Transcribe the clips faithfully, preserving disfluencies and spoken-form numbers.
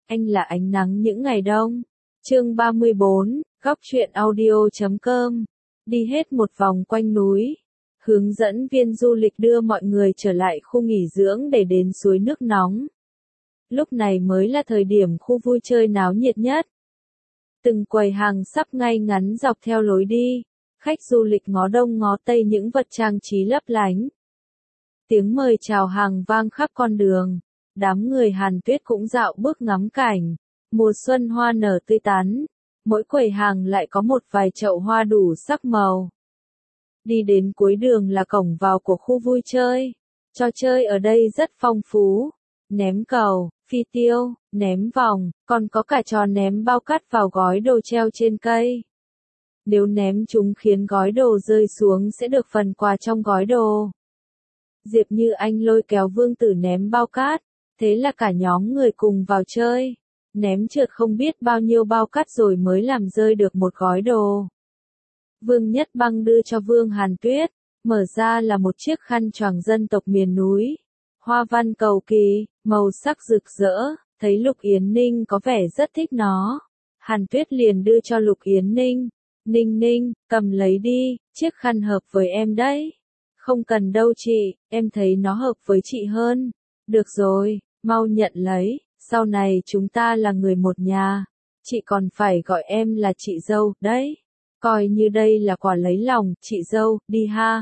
Anh là ánh nắng những ngày đông. Chương ba mươi bốn, góc truyện audio chấm com. Đi hết một vòng quanh núi. Hướng dẫn viên du lịch đưa mọi người trở lại khu nghỉ dưỡng để đến suối nước nóng. Lúc này mới là thời điểm khu vui chơi náo nhiệt nhất. Từng quầy hàng sắp ngay ngắn dọc theo lối đi. Khách du lịch ngó đông ngó tây những vật trang trí lấp lánh. Tiếng mời chào hàng vang khắp con đường. Đám người Hàn Tuyết cũng dạo bước ngắm cảnh. Mùa xuân hoa nở tươi tắn. Mỗi quầy hàng lại có một vài chậu hoa đủ sắc màu. Đi đến cuối đường là cổng vào của khu vui chơi. Trò chơi ở đây rất phong phú. Ném cầu, phi tiêu, ném vòng, còn có cả trò ném bao cát vào gói đồ treo trên cây. Nếu ném chúng khiến gói đồ rơi xuống sẽ được phần quà trong gói đồ. Diệp Như Anh lôi kéo Vương Tử ném bao cát, thế là cả nhóm người cùng vào chơi. Ném trượt không biết bao nhiêu bao cát rồi mới làm rơi được một gói đồ. Vương Nhất Băng đưa cho Vương Hàn Tuyết, mở ra là một chiếc khăn choàng dân tộc miền núi. Hoa văn cầu kỳ, màu sắc rực rỡ, thấy Lục Yến Ninh có vẻ rất thích nó. Hàn Tuyết liền đưa cho Lục Yến Ninh. Ninh Ninh, cầm lấy đi, chiếc khăn hợp với em đấy. Không cần đâu chị, em thấy nó hợp với chị hơn. Được rồi, mau nhận lấy, sau này chúng ta là người một nhà. Chị còn phải gọi em là chị dâu, đấy. Coi như đây là quà lấy lòng, chị dâu, đi ha.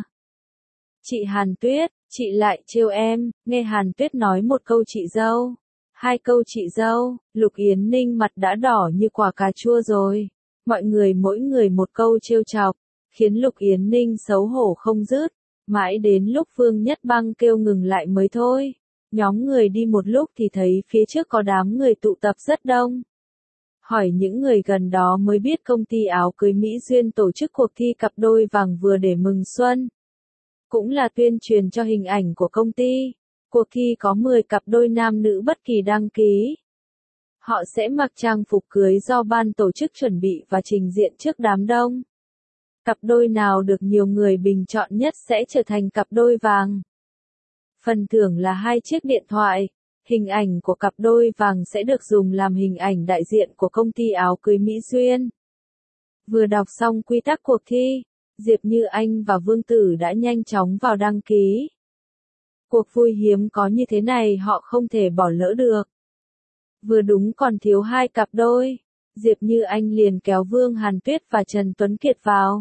Chị Hàn Tuyết, chị lại trêu em, nghe Hàn Tuyết nói một câu chị dâu. Hai câu chị dâu, Lục Yến Ninh mặt đã đỏ như quả cà chua rồi. Mọi người mỗi người một câu trêu chọc, khiến Lục Yến Ninh xấu hổ không dứt. Mãi đến lúc Vương Nhất Băng kêu ngừng lại mới thôi. Nhóm người đi một lúc thì thấy phía trước có đám người tụ tập rất đông. Hỏi những người gần đó mới biết công ty áo cưới Mỹ Duyên tổ chức cuộc thi cặp đôi vàng vừa để mừng xuân. Cũng là tuyên truyền cho hình ảnh của công ty. Cuộc thi có mười cặp đôi nam nữ bất kỳ đăng ký. Họ sẽ mặc trang phục cưới do ban tổ chức chuẩn bị và trình diện trước đám đông. Cặp đôi nào được nhiều người bình chọn nhất sẽ trở thành cặp đôi vàng. Phần thưởng là hai chiếc điện thoại. Hình ảnh của cặp đôi vàng sẽ được dùng làm hình ảnh đại diện của công ty áo cưới Mỹ Duyên. Vừa đọc xong quy tắc cuộc thi, Diệp Như Anh và Vương Tử đã nhanh chóng vào đăng ký. Cuộc vui hiếm có như thế này họ không thể bỏ lỡ được. Vừa đúng còn thiếu hai cặp đôi, Diệp Như Anh liền kéo Vương Hàn Tuyết và Trần Tuấn Kiệt vào.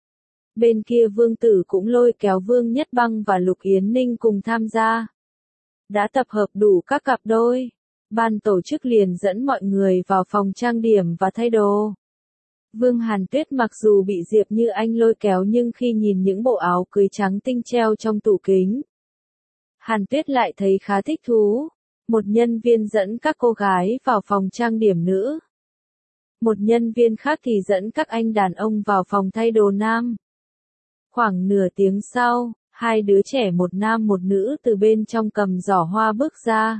Bên kia Vương Tử cũng lôi kéo Vương Nhất Băng và Lục Yến Ninh cùng tham gia. Đã tập hợp đủ các cặp đôi, ban tổ chức liền dẫn mọi người vào phòng trang điểm và thay đồ. Vương Hàn Tuyết mặc dù bị Diệp Như Anh lôi kéo nhưng khi nhìn những bộ áo cưới trắng tinh treo trong tủ kính, Hàn Tuyết lại thấy khá thích thú. Một nhân viên dẫn các cô gái vào phòng trang điểm nữ. Một nhân viên khác thì dẫn các anh đàn ông vào phòng thay đồ nam. Khoảng nửa tiếng sau, hai đứa trẻ một nam một nữ từ bên trong cầm giỏ hoa bước ra.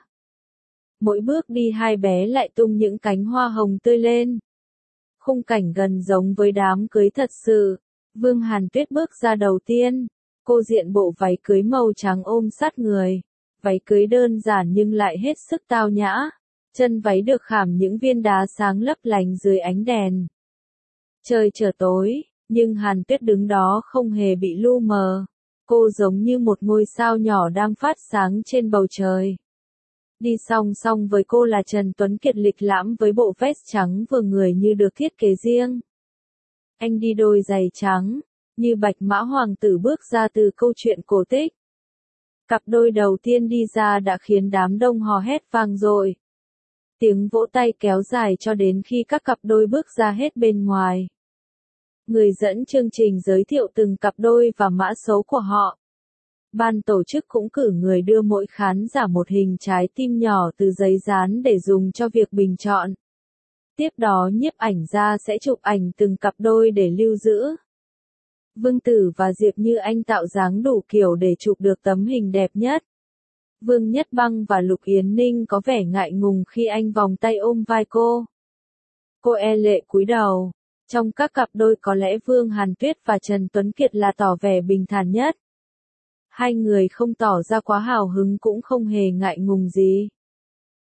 Mỗi bước đi hai bé lại tung những cánh hoa hồng tươi lên. Khung cảnh gần giống với đám cưới thật sự. Vương Hàn Tuyết bước ra đầu tiên. Cô diện bộ váy cưới màu trắng ôm sát người. Váy cưới đơn giản nhưng lại hết sức tao nhã. Chân váy được khảm những viên đá sáng lấp lánh dưới ánh đèn. Trời trở tối, nhưng Hàn Tuyết đứng đó không hề bị lu mờ. Cô giống như một ngôi sao nhỏ đang phát sáng trên bầu trời. Đi song song với cô là Trần Tuấn Kiệt lịch lãm với bộ vest trắng vừa người như được thiết kế riêng. Anh đi đôi giày trắng, như bạch mã hoàng tử bước ra từ câu chuyện cổ tích. Cặp đôi đầu tiên đi ra đã khiến đám đông hò hét vang dội. Tiếng vỗ tay kéo dài cho đến khi các cặp đôi bước ra hết bên ngoài. Người dẫn chương trình giới thiệu từng cặp đôi và mã số của họ. Ban tổ chức cũng cử người đưa mỗi khán giả một hình trái tim nhỏ từ giấy dán để dùng cho việc bình chọn. Tiếp đó nhiếp ảnh gia sẽ chụp ảnh từng cặp đôi để lưu giữ. Vương Tử và Diệp Như Anh tạo dáng đủ kiểu để chụp được tấm hình đẹp nhất. Vương Nhất Băng và Lục Yến Ninh có vẻ ngại ngùng khi anh vòng tay ôm vai cô. Cô e lệ cúi đầu. Trong các cặp đôi có lẽ Vương Hàn Tuyết và Trần Tuấn Kiệt là tỏ vẻ bình thản nhất. Hai người không tỏ ra quá hào hứng cũng không hề ngại ngùng gì.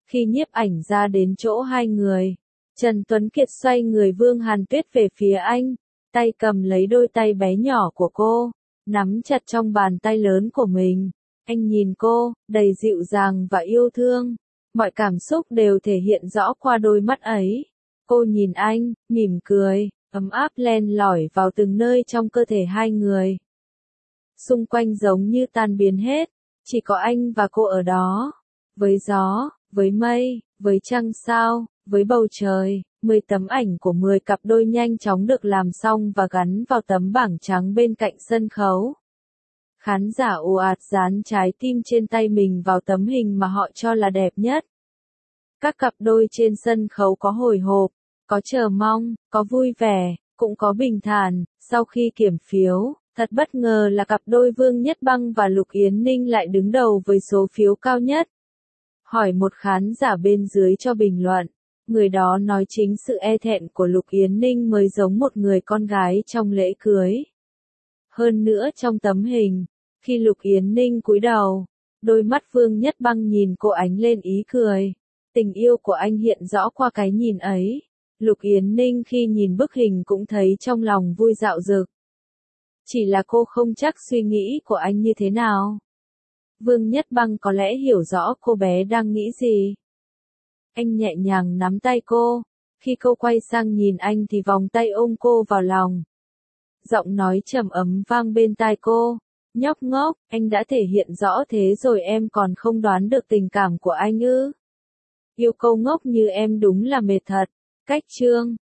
Khi nhiếp ảnh ra đến chỗ hai người, Trần Tuấn Kiệt xoay người Vương Hàn Tuyết về phía anh, tay cầm lấy đôi tay bé nhỏ của cô, nắm chặt trong bàn tay lớn của mình. Anh nhìn cô, đầy dịu dàng và yêu thương. Mọi cảm xúc đều thể hiện rõ qua đôi mắt ấy. Cô nhìn anh, mỉm cười, ấm áp len lỏi vào từng nơi trong cơ thể hai người. Xung quanh giống như tan biến hết, chỉ có anh và cô ở đó. Với gió, với mây, với trăng sao, với bầu trời, mười tấm ảnh của mười cặp đôi nhanh chóng được làm xong và gắn vào tấm bảng trắng bên cạnh sân khấu. Khán giả ồ ạt dán trái tim trên tay mình vào tấm hình mà họ cho là đẹp nhất. Các cặp đôi trên sân khấu có hồi hộp, có chờ mong, có vui vẻ, cũng có bình thản. Sau khi kiểm phiếu, thật bất ngờ là cặp đôi Vương Nhất Băng và Lục Yến Ninh lại đứng đầu với số phiếu cao nhất. Hỏi một khán giả bên dưới cho bình luận, người đó nói chính sự e thẹn của Lục Yến Ninh mới giống một người con gái trong lễ cưới. Hơn nữa trong tấm hình, khi Lục Yến Ninh cúi đầu, đôi mắt Vương Nhất Băng nhìn cô ánh lên ý cười. Tình yêu của anh hiện rõ qua cái nhìn ấy. Lục Yến Ninh khi nhìn bức hình cũng thấy trong lòng vui dạo dực. Chỉ là cô không chắc suy nghĩ của anh như thế nào. Vương Nhất Băng có lẽ hiểu rõ cô bé đang nghĩ gì. Anh nhẹ nhàng nắm tay cô. Khi cô quay sang nhìn anh thì vòng tay ôm cô vào lòng. Giọng nói trầm ấm vang bên tai cô. Nhóc ngốc, anh đã thể hiện rõ thế rồi em còn không đoán được tình cảm của anh ư? Yêu câu ngốc như em đúng là mệt thật. Cách chương